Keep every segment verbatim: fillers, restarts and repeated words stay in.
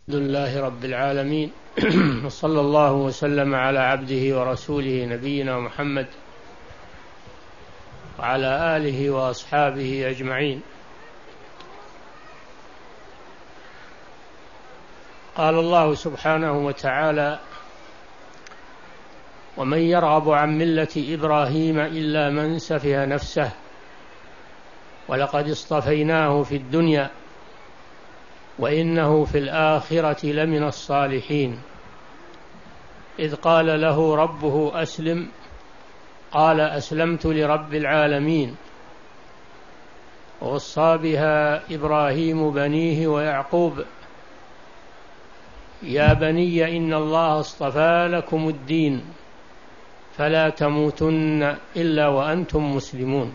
الحمد لله رب العالمين وصلى الله وسلم على عبده ورسوله نبينا محمد وعلى آله وأصحابه أجمعين. قال الله سبحانه وتعالى: ومن يرغب عن ملة إبراهيم إلا من سفه نفسه ولقد اصطفيناه في الدنيا وإنه في الآخرة لمن الصالحين إذ قال له ربه أسلم قال أسلمت لرب العالمين ووصى بها إبراهيم بنيه ويعقوب يا بني إن الله اصطفى لكم الدين فلا تموتن إلا وأنتم مسلمون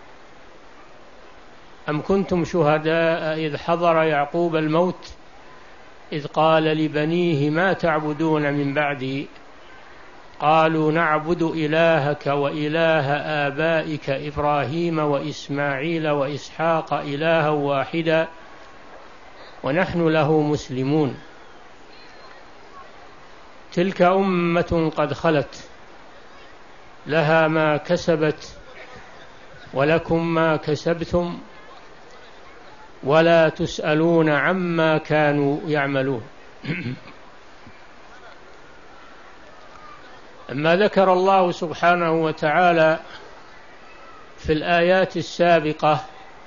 أم كنتم شهداء إذ حضر يعقوب الموت إذ قال لبنيه ما تعبدون من بعدي قالوا نعبد إلهك وإله آبائك إبراهيم وإسماعيل وإسحاق إلها واحدا ونحن له مسلمون تلك أمة قد خلت لها ما كسبت ولكم ما كسبتم ولا تسألون عما كانوا يعملون. أما ذكر الله سبحانه وتعالى في الآيات السابقة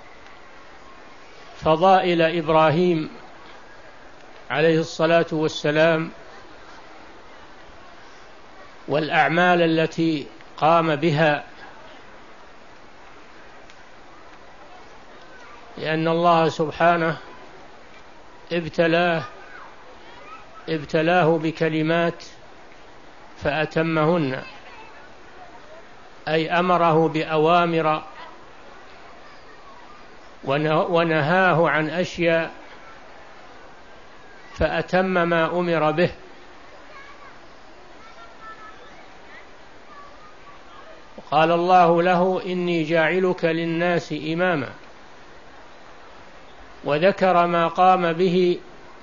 فضائل إبراهيم عليه الصلاة والسلام والأعمال التي قام بها، لأن الله سبحانه ابتلاه ابتلاه بكلمات فأتمهن، أي أمره بأوامر ونهاه عن أشياء فأتم ما أمر به. وقال الله له إني جاعلك للناس إماما، وذكر ما قام به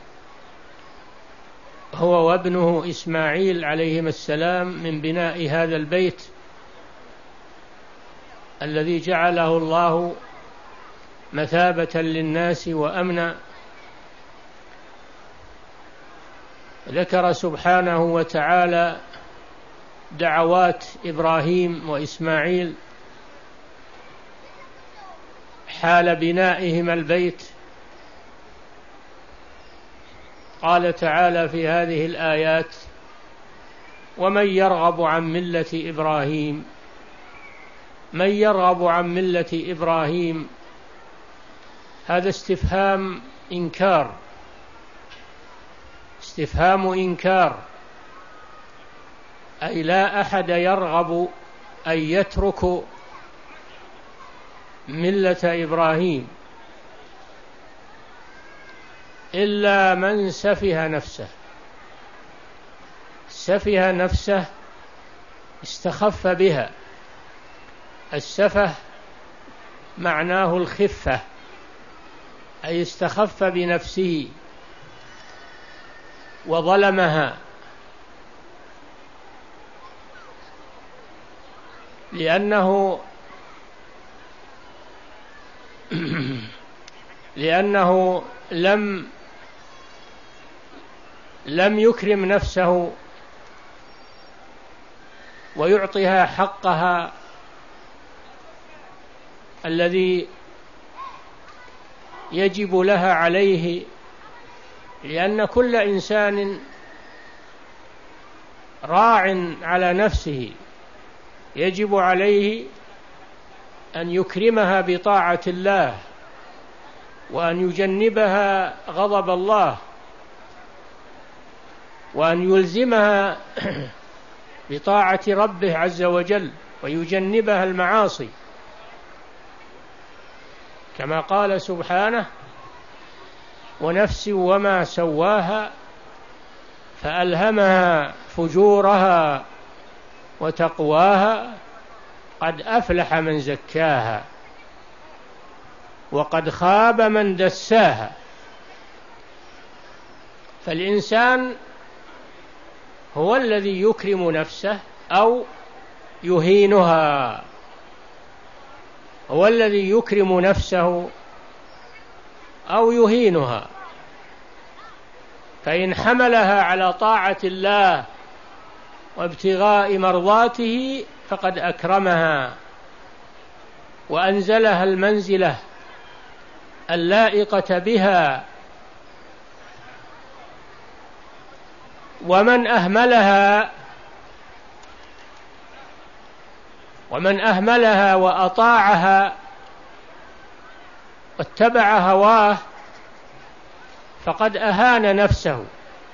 هو وابنه إسماعيل عليهما السلام من بناء هذا البيت الذي جعله الله مثابة للناس وأمنا. ذكر سبحانه وتعالى دعوات إبراهيم وإسماعيل حال بنائهما البيت. قال تعالى في هذه الآيات: ومن يرغب عن ملة إبراهيم. من يرغب عن ملة إبراهيم هذا استفهام إنكار، استفهام إنكار، أي لا أحد يرغب أن يترك ملة إبراهيم إلا من سفه نفسه. سفه نفسه استخف بها. السفه معناه الخفة، أي استخف بنفسه وظلمها، لأنه لأنه لم لم يكرم نفسه ويعطيها حقها الذي يجب لها عليه، لأن كل إنسان راع على نفسه يجب عليه أن يكرمها بطاعة الله وأن يجنبها غضب الله وأن يلزمها بطاعة ربه عز وجل ويجنبها المعاصي، كما قال سبحانه: ونفس وما سواها فألهمها فجورها وتقواها قد أفلح من زكاها وقد خاب من دساها. فالإنسان هو الذي يكرم نفسه أو يهينها، هو الذي يكرم نفسه أو يهينها. فإن حملها على طاعة الله وابتغاء مرضاته فقد أكرمها وأنزلها المنزلة اللائقة بها. ومن أهملها ومن أهملها وأطاعها واتبع هواه فقد أهان نفسه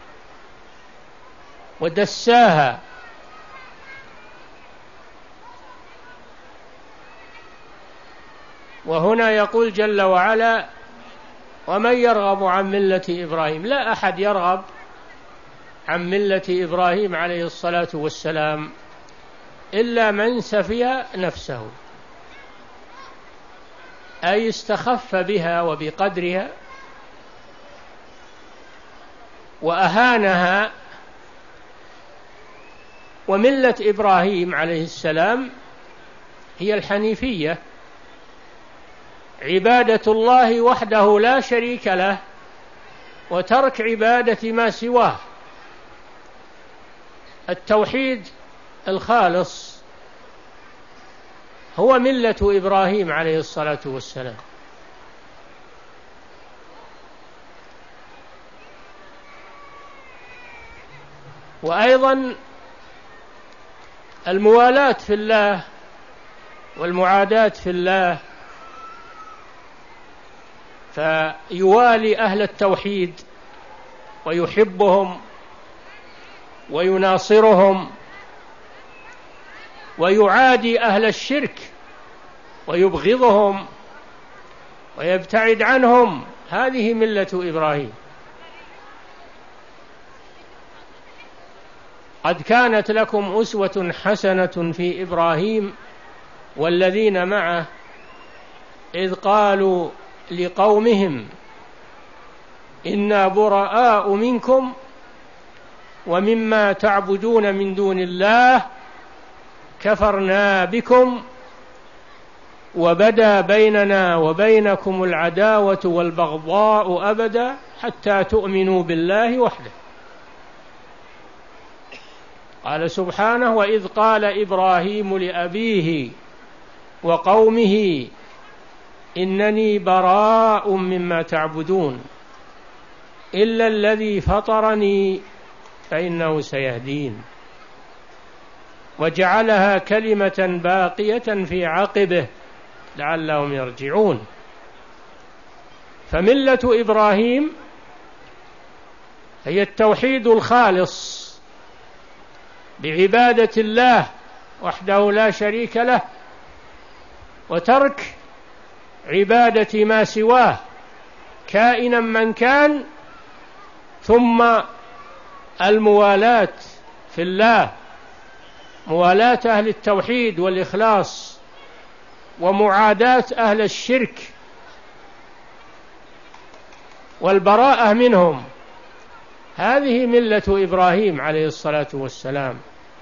ودساها. وهنا يقول جل وعلا: ومن يرغب عن ملة إبراهيم. لا أحد يرغب عن ملة إبراهيم عليه الصلاة والسلام إلا من سفي نفسه، أي استخف بها وبقدرها وأهانها. وملة إبراهيم عليه السلام هي الحنيفية، عبادة الله وحده لا شريك له وترك عبادة ما سواه، التوحيد الخالص هو ملة إبراهيم عليه الصلاة والسلام. وأيضا الموالاة في الله والمعاداة في الله، فيوالي أهل التوحيد ويحبهم ويناصرهم، ويعادي أهل الشرك ويبغضهم ويبتعد عنهم. هذه ملة إبراهيم. قد كانت لكم أسوة حسنة في إبراهيم والذين معه إذ قالوا لقومهم إنا براء منكم ومما تعبدون من دون الله كفرنا بكم وبدا بيننا وبينكم العداوة والبغضاء أبدا حتى تؤمنوا بالله وحده. قال سبحانه: وإذ قال إبراهيم لأبيه وقومه إنني براء مما تعبدون إلا الذي فطرني فإنه سيهدين، وجعلها كلمة باقية في عقبه لعلهم يرجعون. فملة إبراهيم هي التوحيد الخالص بعبادة الله وحده لا شريك له وترك عبادة ما سواه كائنا من كان، ثم الموالاة في الله، موالاة أهل التوحيد والإخلاص ومعاداة أهل الشرك والبراءة منهم. هذه ملة إبراهيم عليه الصلاة والسلام،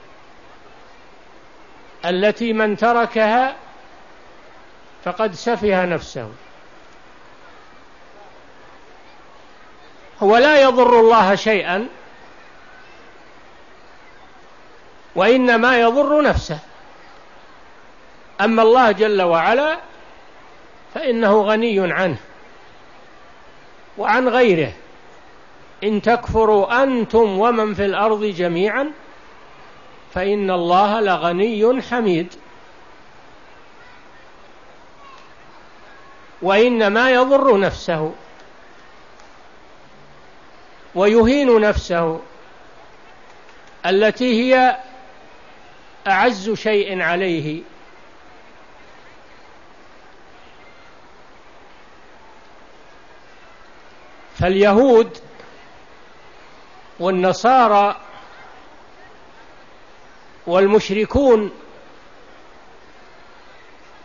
التي من تركها فقد سفه نفسه. هو لا يضر الله شيئا وإنما يضر نفسه. أما الله جل وعلا فإنه غني عنه وعن غيره. إن تكفروا أنتم ومن في الأرض جميعا فإن الله لغني حميد. وإنما يضر نفسه ويهين نفسه التي هي أعز شيء عليه. فاليهود والنصارى والمشركون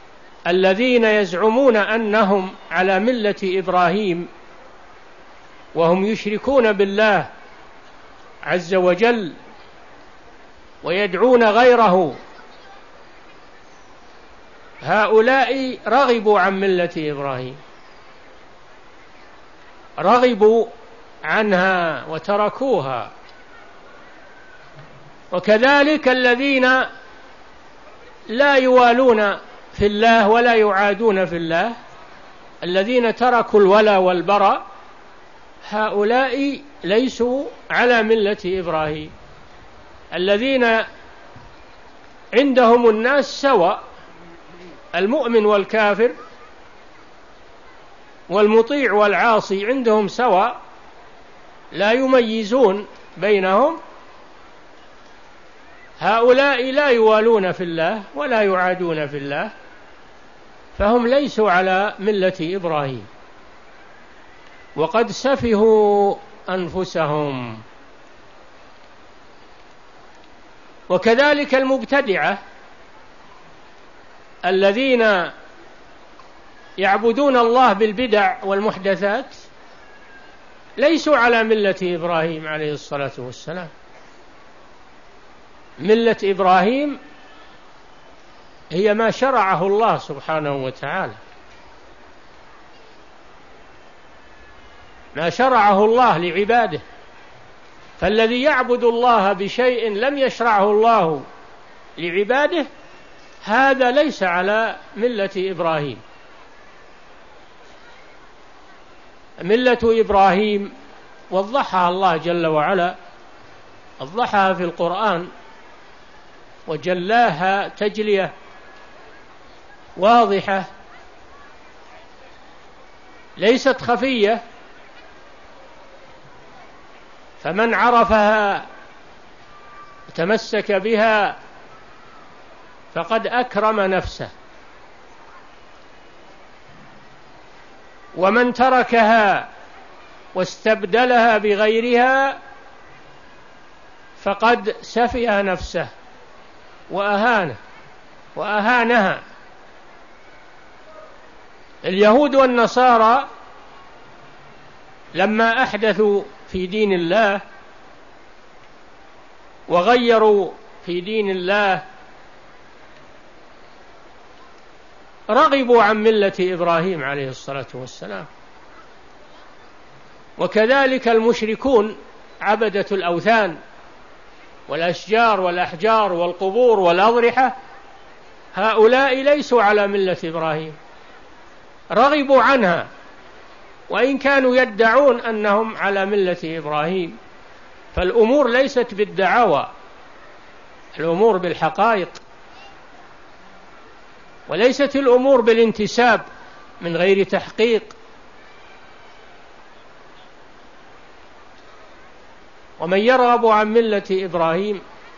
الذين يزعمون أنهم على ملة إبراهيم وهم يشركون بالله عز وجل ويدعون غيره، هؤلاء رغبوا عن ملة إبراهيم، رغبوا عنها وتركوها. وكذلك الذين لا يوالون في الله ولا يعادون في الله، الذين تركوا الولا والبراء، هؤلاء ليسوا على ملة إبراهيم. الذين عندهم الناس سواء، المؤمن والكافر والمطيع والعاصي عندهم سواء، لا يميزون بينهم. هؤلاء لا يوالون في الله ولا يعادون في الله، فهم ليسوا على ملة إبراهيم، وقد سفهوا أنفسهم. وكذلك المبتدعة الذين يعبدون الله بالبدع والمحدثات ليسوا على ملة إبراهيم عليه الصلاة والسلام. ملة إبراهيم هي ما شرعه الله سبحانه وتعالى، ما شرعه الله لعباده. فالذي يعبد الله بشيء لم يشرعه الله لعباده هذا ليس على ملة إبراهيم. ملة إبراهيم وضحها الله جل وعلا، وضحها في القرآن وجلاها تجلية واضحة ليست خفية، فمن عرفها تمسك بها فقد أكرم نفسه، ومن تركها واستبدلها بغيرها فقد سفه نفسه وأهانه وأهانها. اليهود والنصارى لما أحدثوا في دين الله وغيروا في دين الله رغبوا عن ملة إبراهيم عليه الصلاة والسلام. وكذلك المشركون عبدة الأوثان والأشجار والأحجار والقبور والأضرحة، هؤلاء ليسوا على ملة إبراهيم، رغبوا عنها، وإن كانوا يدعون أنهم على ملة إبراهيم. فالأمور ليست بالدعاوى، الأمور بالحقائق، وليست الأمور بالانتساب من غير تحقيق. ومن يرغب عن ملة إبراهيم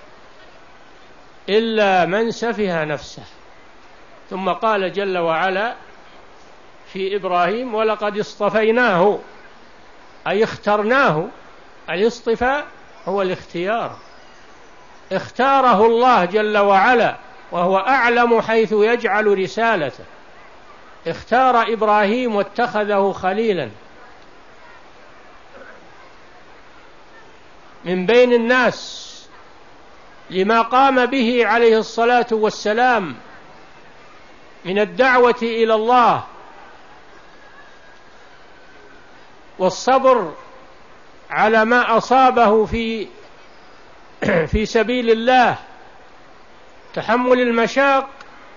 إلا من سفه نفسه. ثم قال جل وعلا في إبراهيم ولقد اصطفيناه، أي اخترناه. الاصطفاء هو الاختيار، اختاره الله جل وعلا وهو أعلم حيث يجعل رسالته. اختار إبراهيم واتخذه خليلا من بين الناس لما قام به عليه الصلاة والسلام من الدعوة إلى الله والصبر على ما أصابه في في سبيل الله، تحمل المشاق.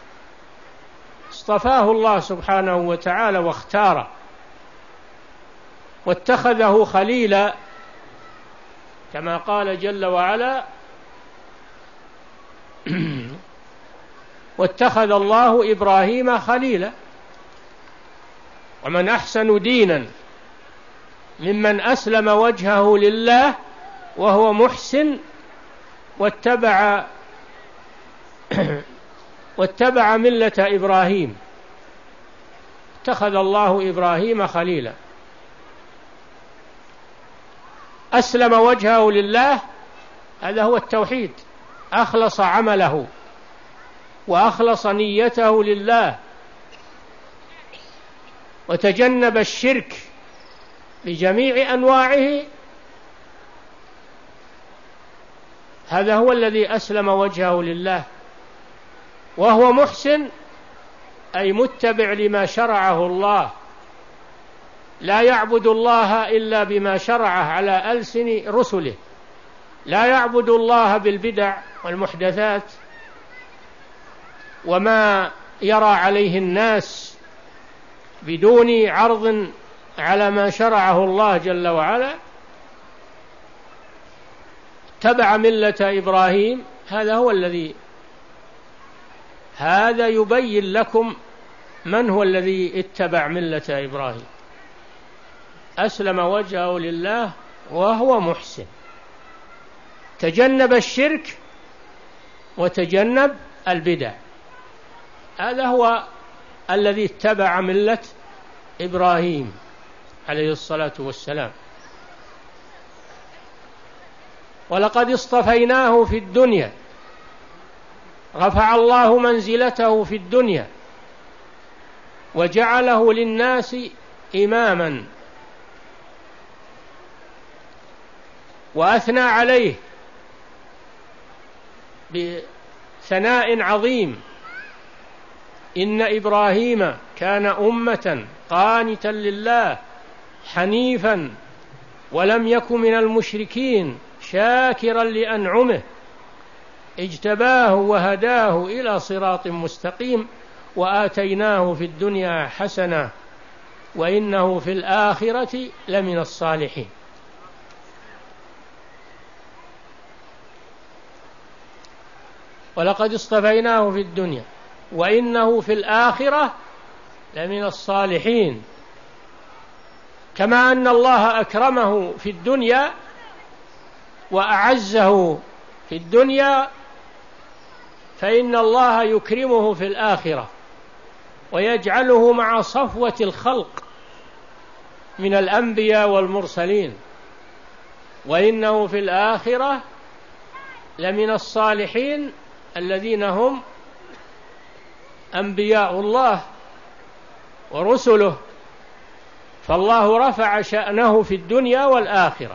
اصطفاه الله سبحانه وتعالى واختاره واتخذه خليلا، كما قال جل وعلا واتخذ الله إبراهيم خليلا. ومن أحسن دينا ممن أسلم وجهه لله وهو محسن واتبع واتبع ملة إبراهيم. اتخذ الله إبراهيم خليلا، أسلم وجهه لله، هذا هو التوحيد، أخلص عمله وأخلص نيته لله وتجنب الشرك بجميع أنواعه، هذا هو الذي أسلم وجهه لله، وهو محسن أي متبع لما شرعه الله، لا يعبد الله إلا بما شرعه على ألسن رسله، لا يعبد الله بالبدع والمحدثات وما يرى عليه الناس بدون عرض على ما شرعه الله جل وعلا. تبع ملة إبراهيم، هذا هو الذي هذا يبين لكم من هو الذي اتبع ملة إبراهيم، أسلم وجهه لله وهو محسن، تجنب الشرك وتجنب البدع، هذا هو الذي اتبع ملة إبراهيم عليه الصلاة والسلام. ولقد اصطفيناه في الدنيا، رفع الله منزلته في الدنيا وجعله للناس إماما، وأثنى عليه بثناء عظيم: إن إبراهيم كان أمة قانتا لله حنيفا ولم يك من المشركين شاكرا لأنعمه اجتباه وهداه إلى صراط مستقيم وآتيناه في الدنيا حسنة وإنه في الآخرة لمن الصالحين. ولقد اصطفيناه في الدنيا وإنه في الآخرة لمن الصالحين. كما أن الله أكرمه في الدنيا وأعزه في الدنيا، فإن الله يكرمه في الآخرة ويجعله مع صفوة الخلق من الأنبياء والمرسلين، وإنه في الآخرة لمن الصالحين الذين هم أنبياء الله ورسله، فالله رفع شأنه في الدنيا والآخرة،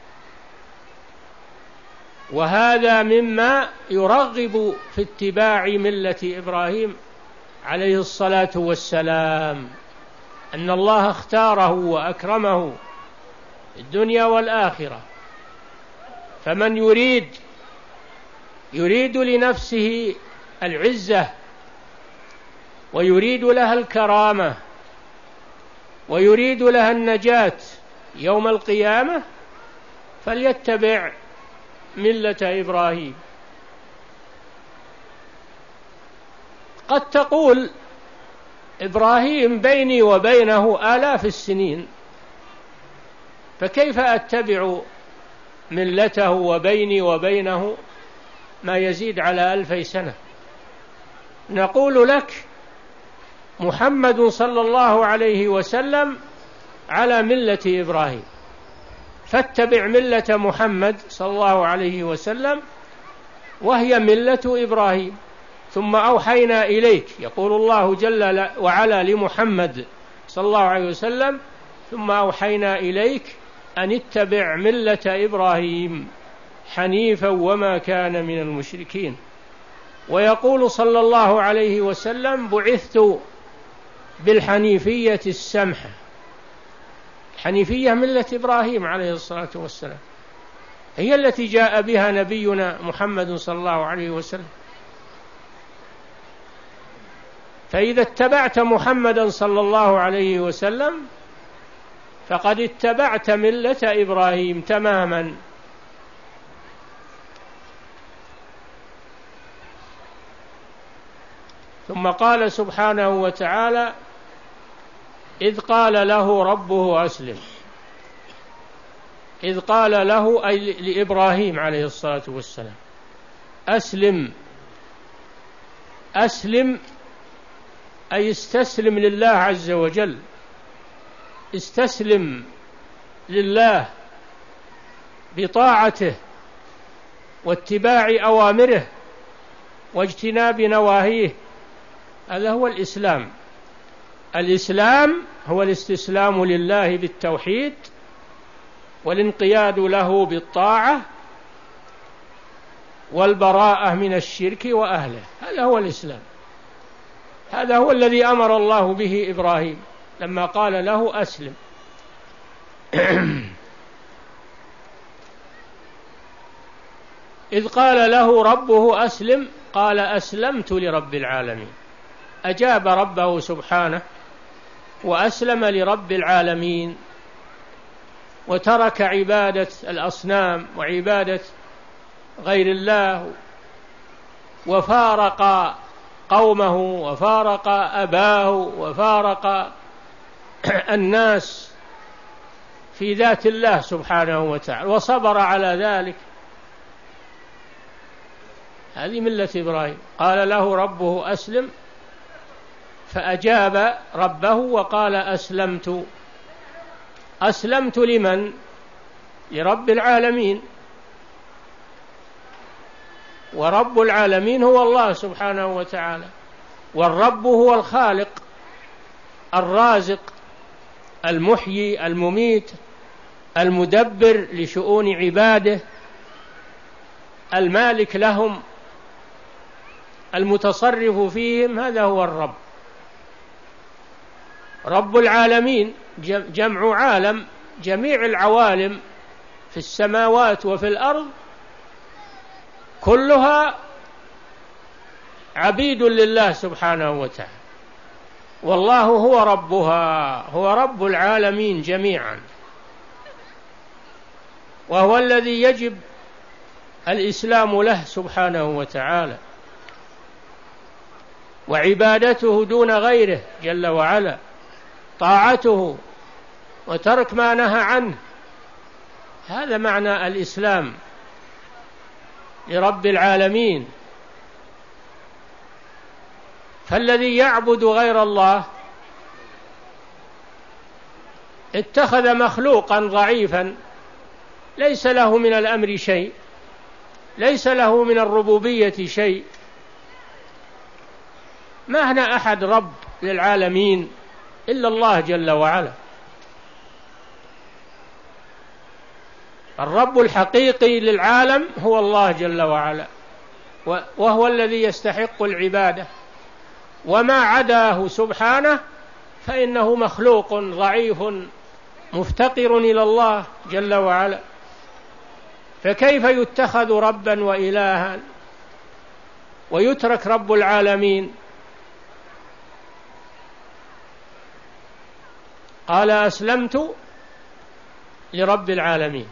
وهذا مما يرغب في اتباع ملة إبراهيم عليه الصلاة والسلام، أن الله اختاره وأكرمه في الدنيا والآخرة. فمن يريد يريد لنفسه العزة ويريد لها الكرامة ويريد لها النجاة يوم القيامة فليتبع ملة إبراهيم. قد تقول: إبراهيم بيني وبينه آلاف السنين، فكيف أتبع ملته وبيني وبينه ما يزيد على ألفي سنة؟ نقول لك: محمد صلى الله عليه وسلم على ملة إبراهيم، فاتبع ملة محمد صلى الله عليه وسلم وهي ملة إبراهيم. ثم أوحينا إليك، يقول الله جل وعلا لمحمد صلى الله عليه وسلم: ثم أوحينا إليك أن اتبع ملة إبراهيم حنيفا وما كان من المشركين. ويقول صلى الله عليه وسلم: بعثت بالحنيفية السمحة. الحنيفية ملة إبراهيم عليه الصلاة والسلام، هي التي جاء بها نبينا محمد صلى الله عليه وسلم. فإذا اتبعت محمدا صلى الله عليه وسلم فقد اتبعت ملة إبراهيم تماما. ثم قال سبحانه وتعالى: إذ قال له ربه أسلم. إذ قال له أي لإبراهيم عليه الصلاة والسلام: أسلم. أسلم أي استسلم لله عز وجل، استسلم لله بطاعته واتباع أوامره واجتناب نواهيه، هذا هو الإسلام. الإسلام هو الاستسلام لله بالتوحيد والانقياد له بالطاعة والبراءة من الشرك وأهله. هذا هو الإسلام، هذا هو الذي أمر الله به إبراهيم لما قال له أسلم. إذ قال له ربه أسلم قال أسلمت لرب العالمين، أجاب ربه سبحانه وأسلم لرب العالمين، وترك عبادة الأصنام وعبادة غير الله، وفارق قومه وفارق أباه وفارق الناس في ذات الله سبحانه وتعالى، وصبر على ذلك. هذه ملة إبراهيم. قال له ربه أسلم فأجاب ربه وقال أسلمت. أسلمت لمن؟ لرب العالمين، ورب العالمين هو الله سبحانه وتعالى، والرب هو الخالق الرازق المحيي المميت المدبر لشؤون عباده، المالك لهم المتصرف فيهم، هذا هو الرب. رب العالمين جمع عالم، جميع العوالم في السماوات وفي الأرض كلها عبيد لله سبحانه وتعالى، والله هو ربها، هو رب العالمين جميعا، وهو الذي يجب الإسلام له سبحانه وتعالى، وعبادته دون غيره جل وعلا، طاعته وترك ما نهى عنه. هذا معنى الإسلام لرب العالمين. فالذي يعبد غير الله اتخذ مخلوقا ضعيفا ليس له من الأمر شيء، ليس له من الربوبية شيء. ما هنا أحد رب للعالمين إلا الله جل وعلا. الرب الحقيقي للعالم هو الله جل وعلا، وهو الذي يستحق العبادة، وما عداه سبحانه فإنه مخلوق ضعيف مفتقر إلى الله جل وعلا. فكيف يتخذ ربا وإلها ويترك رب العالمين؟ قال أسلمت لرب العالمين.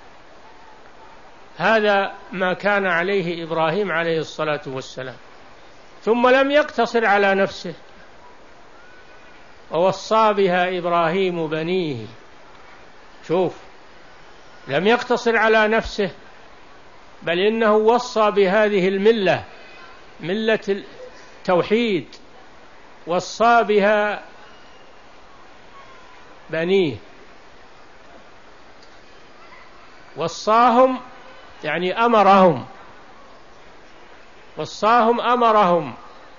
هذا ما كان عليه إبراهيم عليه الصلاة والسلام. ثم لم يقتصر على نفسه، ووصى بها إبراهيم بنيه. شوف، لم يقتصر على نفسه، بل إنه وصى بهذه الملة، ملة التوحيد، وصى بها بنيه، وصاهم يعني أمرهم، وصاهم أمرهم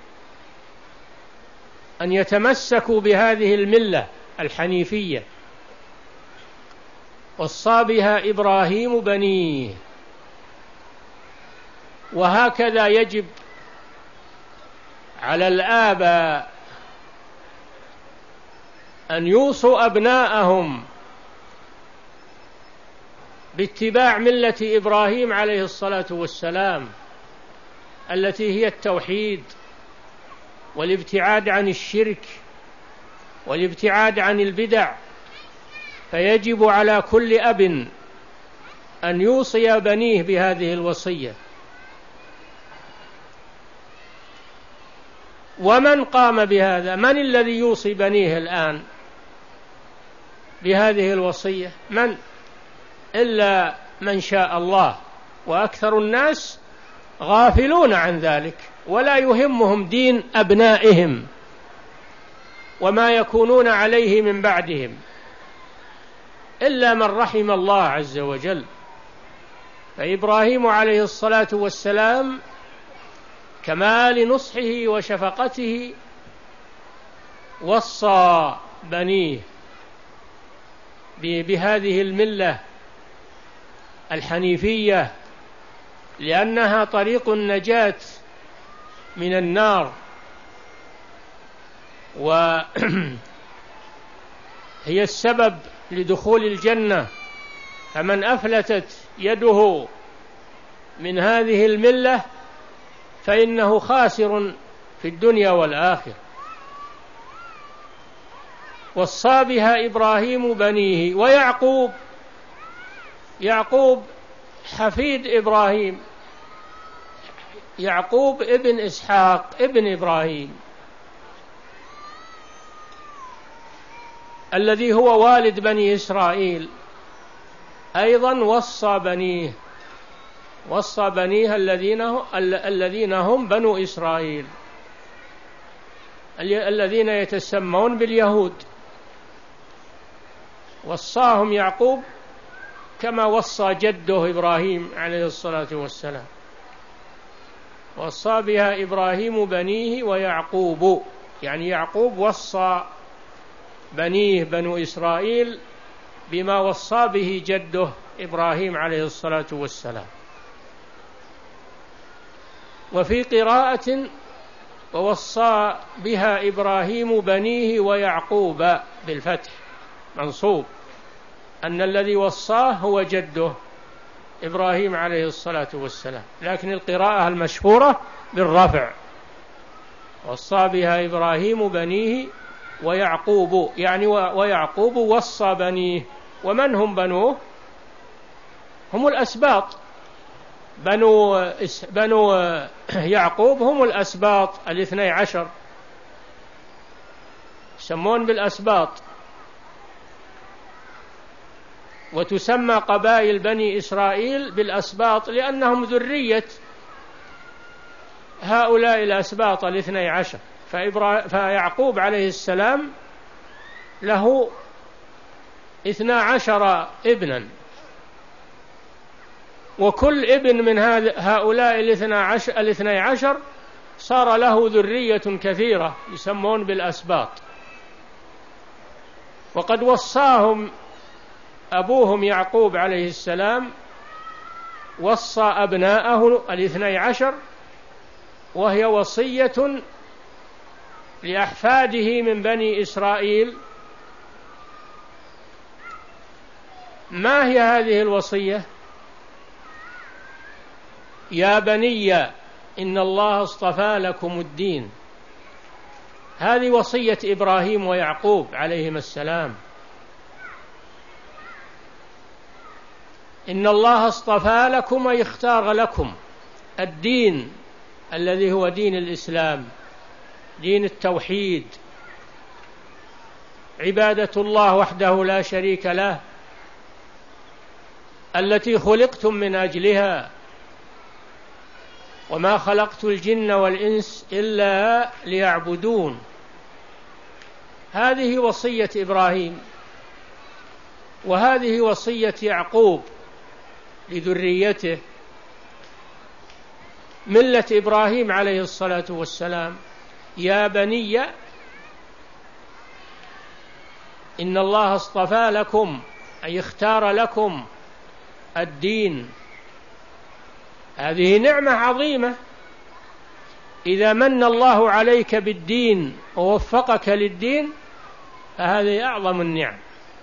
أن يتمسكوا بهذه الملة الحنيفية، وصى بها إبراهيم بنيه. وهكذا يجب على الآباء أن يوصوا أبناءهم باتباع ملة إبراهيم عليه الصلاة والسلام، التي هي التوحيد والابتعاد عن الشرك والابتعاد عن البدع. فيجب على كل أب أن يوصي بنيه بهذه الوصية. ومن قام بهذا؟ من الذي يوصي بنيه الآن بهذه الوصية؟ من؟ إلا من شاء الله، وأكثر الناس غافلون عن ذلك، ولا يهمهم دين أبنائهم وما يكونون عليه من بعدهم، إلا من رحم الله عز وجل. فإبراهيم عليه الصلاة والسلام كمال نصحه وشفقته وصى بنيه بهذه الملة الحنيفية، لأنها طريق النجاة من النار، وهي السبب لدخول الجنة. فمن أفلتت يده من هذه الملة فإنه خاسر في الدنيا والآخرة. وصى بها إبراهيم بنيه ويعقوب، يعقوب حفيد إبراهيم، يعقوب ابن إسحاق ابن إبراهيم الذي هو والد بني إسرائيل، أيضا وصى بنيه، وصى بنيه الذين الذين هم بنو إسرائيل الذين يتسمون باليهود، وصاهم يعقوب كما وصى جده إبراهيم عليه الصلاة والسلام. وصى بها إبراهيم بنيه ويعقوب، يعني يعقوب وصى بنيه بنو إسرائيل بما وصى به جده إبراهيم عليه الصلاة والسلام. وفي قراءة ووصى بها إبراهيم بنيه ويعقوب بالفتح منصوب، أن الذي وصاه هو جده إبراهيم عليه الصلاة والسلام، لكن القراءة المشهورة بالرفع، وصى بها إبراهيم بنيه ويعقوب، يعني ويعقوب وصى بنيه. ومن هم بنوه؟ هم الأسباط، بنو, بنو يعقوب هم الأسباط الاثني عشر، يسمون بالأسباط. وتسمى قبائل بني إسرائيل بالأسباط لأنهم ذرية هؤلاء الأسباط الاثني عشر. فيعقوب عليه السلام له اثنا عشر ابنا، وكل ابن من هؤلاء الاثني عشر صار له ذرية كثيرة يسمون بالأسباط. وقد وصاهم أبوهم يعقوب عليه السلام، وصى أبناءه الاثني عشر، وهي وصية لأحفاده من بني إسرائيل. ما هي هذه الوصية؟ يا بني إن الله اصطفى لكم الدين. هذه وصية إبراهيم ويعقوب عليهما السلام. إن الله اصطفى لكم أي اختار لكم الدين الذي هو دين الإسلام، دين التوحيد، عبادة الله وحده لا شريك له، التي خلقتم من أجلها، وما خلقت الجن والإنس إلا ليعبدون. هذه وصية إبراهيم، وهذه وصية يعقوب لذريته. ملة إبراهيم عليه الصلاة والسلام: يا بني إن الله اصطفى لكم أي اختار لكم الدين. هذه نعمة عظيمة، إذا من الله عليك بالدين ووفقك للدين فهذه أعظم النعم.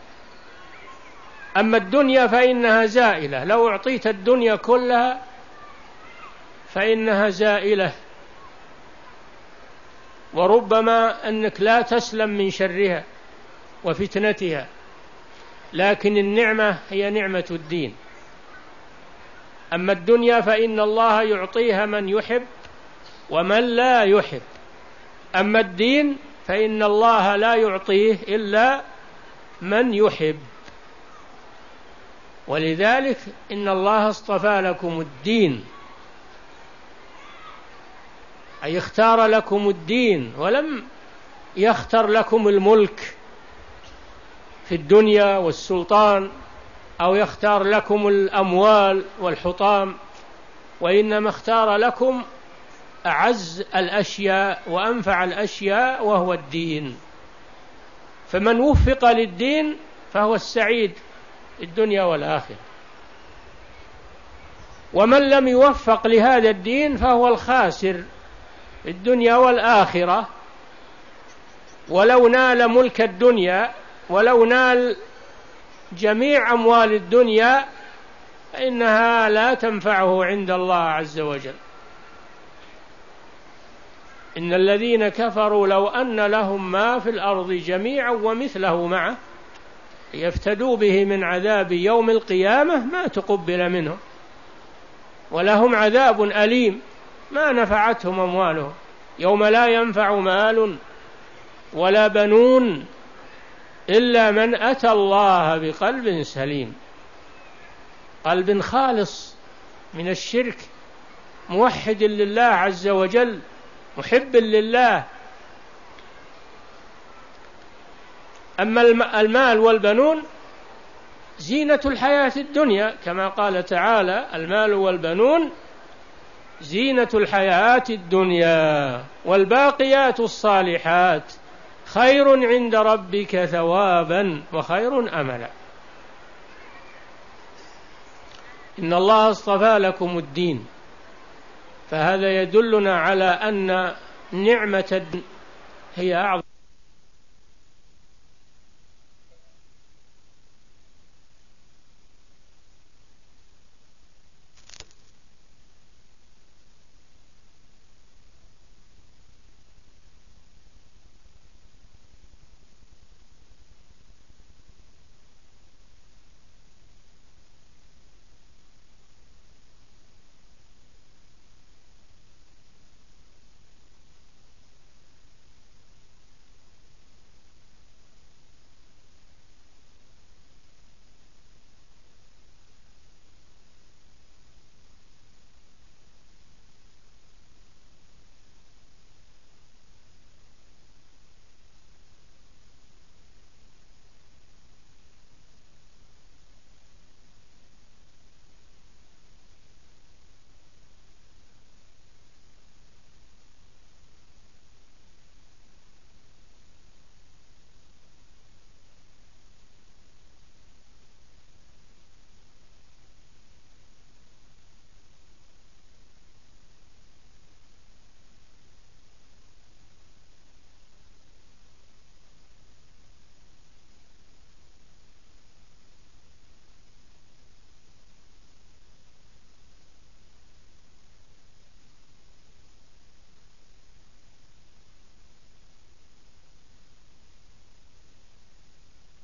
أما الدنيا فإنها زائلة، لو أعطيت الدنيا كلها فإنها زائلة، وربما أنك لا تسلم من شرها وفتنتها. لكن النعمة هي نعمة الدين. أما الدنيا فإن الله يعطيها من يحب ومن لا يحب، أما الدين فإن الله لا يعطيه إلا من يحب. ولذلك إن الله اصطفى لكم الدين، أي اختار لكم الدين، ولم يختر لكم الملك في الدنيا والسلطان، أو يختار لكم الأموال والحطام، وإنما اختار لكم أعز الأشياء وأنفع الأشياء وهو الدين. فمن وفق للدين فهو السعيد في الدنيا والآخرة، ومن لم يوفق لهذا الدين فهو الخاسر في الدنيا والآخرة. ولو نال ملك الدنيا ولو نال جميع أموال الدنيا فإنها لا تنفعه عند الله عز وجل. إن الذين كفروا لو أن لهم ما في الأرض جميعا ومثله معه يفتدوا به من عذاب يوم القيامة ما تقبل منهم ولهم عذاب أليم ما نفعتهم أموالهم يوم لا ينفع مال ولا بنون إلا من أتى الله بقلب سليم، قلب خالص من الشرك، موحد لله عز وجل، محب لله. أما المال والبنون زينة الحياة الدنيا، كما قال تعالى: المال والبنون زينة الحياة الدنيا والباقيات الصالحات خير عند ربك ثوابا وخير أملا. إن الله اصطفى لكم الدين، فهذا يدلنا على أن نعمة هي أعظم